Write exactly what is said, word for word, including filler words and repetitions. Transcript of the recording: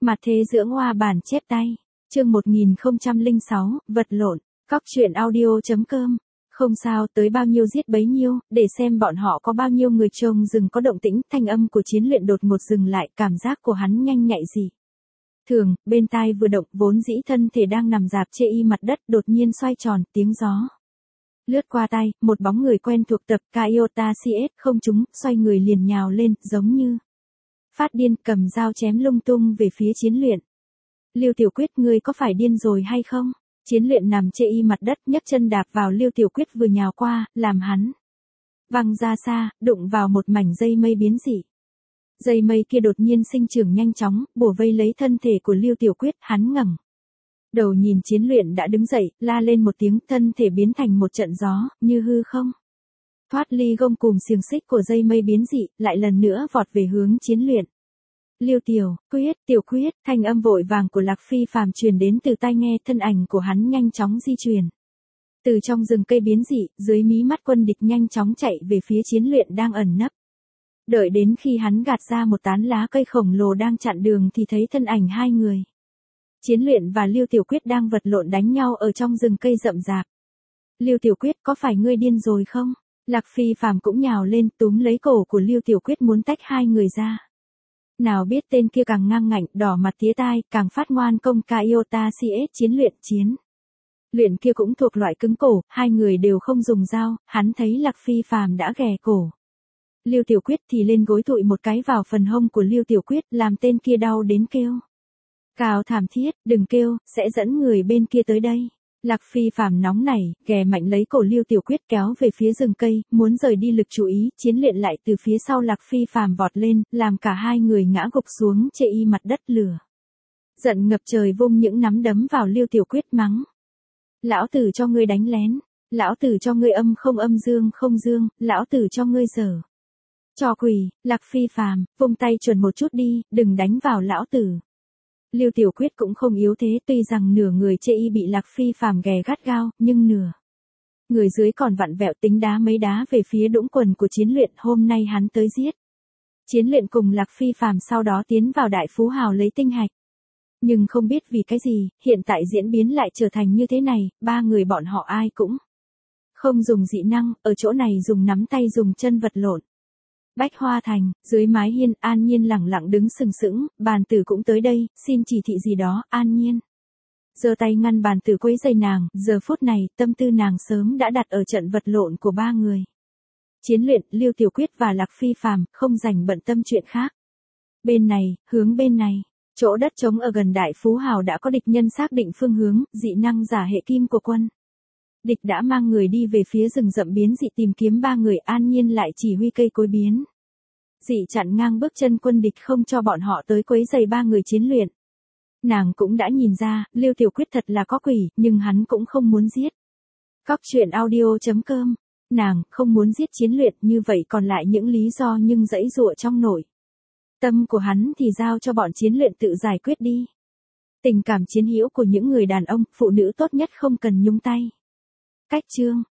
Mặt thế dưỡng hoa bản chép tay. Chương một nghìn không trăm lẻ sáu, vật lộn. Cóc truyện audio chấm com. Không sao, tới bao nhiêu giết bấy nhiêu, để xem bọn họ có bao nhiêu người trông rừng có động tĩnh. Thanh âm của Chiến Luyện đột ngột dừng lại, cảm giác của hắn nhanh nhạy gì thường, bên tai vừa động, vốn dĩ thân thể đang nằm rạp chê y mặt đất đột nhiên xoay tròn, tiếng gió lướt qua tay, một bóng người quen thuộc tập Kyota xê ét không trúng, xoay người liền nhào lên, giống như phát điên, cầm dao chém lung tung về phía Chiến Luyện. Lưu Tiểu Quyết, ngươi có phải điên rồi hay không? Chiến Luyện nằm chê y mặt đất, nhấc chân đạp vào Lưu Tiểu Quyết vừa nhào qua, làm hắn văng ra xa, đụng vào một mảnh dây mây biến dị. Dây mây kia đột nhiên sinh trưởng nhanh chóng, bủa vây lấy thân thể của Lưu Tiểu Quyết, hắn ngẩng đầu nhìn Chiến Luyện đã đứng dậy, la lên một tiếng, thân thể biến thành một trận gió, như hư không thoát ly gông cùm xiềng xích của dây mây biến dị, lại lần nữa vọt về hướng Chiến Luyện. Lưu Tiểu Quyết, Tiểu Quyết, thanh âm vội vàng của Lạc Phi Phàm truyền đến từ tai nghe, thân ảnh của hắn nhanh chóng di chuyển từ trong rừng cây biến dị, dưới mí mắt quân địch nhanh chóng chạy về phía Chiến Luyện đang ẩn nấp. Đợi đến khi hắn gạt ra một tán lá cây khổng lồ đang chặn đường thì thấy thân ảnh hai người. Chiến Luyện và Lưu Tiểu Quyết đang vật lộn đánh nhau ở trong rừng cây rậm rạp. Lưu Tiểu Quyết, có phải ngươi điên rồi không? Lạc Phi Phàm cũng nhào lên, túm lấy cổ của Lưu Tiểu Quyết muốn tách hai người ra. Nào biết tên kia càng ngang ngạnh, đỏ mặt tía tai, càng phát ngoan công. Kyota xê ét Chiến Luyện, Chiến Luyện kia cũng thuộc loại cứng cổ, hai người đều không dùng dao, hắn thấy Lạc Phi Phàm đã ghè cổ Lưu Tiểu Quyết thì lên gối thụi một cái vào phần hông của Lưu Tiểu Quyết, làm tên kia đau đến kêu cào thảm thiết, đừng kêu, sẽ dẫn người bên kia tới đây. Lạc Phi Phàm nóng nảy, ghè mạnh lấy cổ Lưu Tiểu Quyết kéo về phía rừng cây, muốn rời đi lực chú ý. Chiến Luyện lại từ phía sau Lạc Phi Phàm vọt lên, làm cả hai người ngã gục xuống chê y mặt đất. Lửa giận ngập trời vung những nắm đấm vào Lưu Tiểu Quyết, mắng: lão tử cho ngươi đánh lén, lão tử cho ngươi âm không âm dương không dương, lão tử cho ngươi dở trò quỷ. Lạc Phi Phàm, vung tay chuẩn một chút đi, đừng đánh vào lão tử. Lưu Tiểu Quyết cũng không yếu thế, tuy rằng nửa người chê y bị Lạc Phi Phàm ghè gắt gao, nhưng nửa người dưới còn vặn vẹo tính đá mấy đá về phía đũng quần của Chiến Luyện. Hôm nay hắn tới giết Chiến Luyện cùng Lạc Phi Phàm, sau đó tiến vào Đại Phú Hào lấy tinh hạch. Nhưng không biết vì cái gì, hiện tại diễn biến lại trở thành như thế này, ba người bọn họ ai cũng không dùng dị năng, ở chỗ này dùng nắm tay dùng chân vật lộn. Bách Hoa Thành, dưới mái hiên, An Nhiên lẳng lặng đứng sừng sững, Bàn Tử cũng tới đây, xin chỉ thị gì đó. An Nhiên giơ tay ngăn Bàn Tử quấy rầy nàng, giờ phút này, tâm tư nàng sớm đã đặt ở trận vật lộn của ba người. Chiến Luyện, Lưu Tiểu Quyết và Lạc Phi Phàm, không rảnh bận tâm chuyện khác. Bên này, hướng bên này, chỗ đất trống ở gần Đại Phú Hào đã có địch nhân xác định phương hướng, dị năng giả hệ kim của quân địch đã mang người đi về phía rừng rậm biến dị tìm kiếm ba người. An Nhiên lại chỉ huy cây cối biến dị chặn ngang bước chân quân địch, không cho bọn họ tới quấy rầy ba người Chiến Luyện. Nàng cũng đã nhìn ra, Lưu Tiểu Quyết thật là có quỷ, nhưng hắn cũng không muốn giết. Cóc truyện audio chấm com. Nàng không muốn giết Chiến Luyện, như vậy còn lại những lý do nhưng dãy dụa trong nội tâm của hắn thì giao cho bọn Chiến Luyện tự giải quyết đi. Tình cảm chiến hữu của những người đàn ông, phụ nữ tốt nhất không cần nhúng tay. Cách chương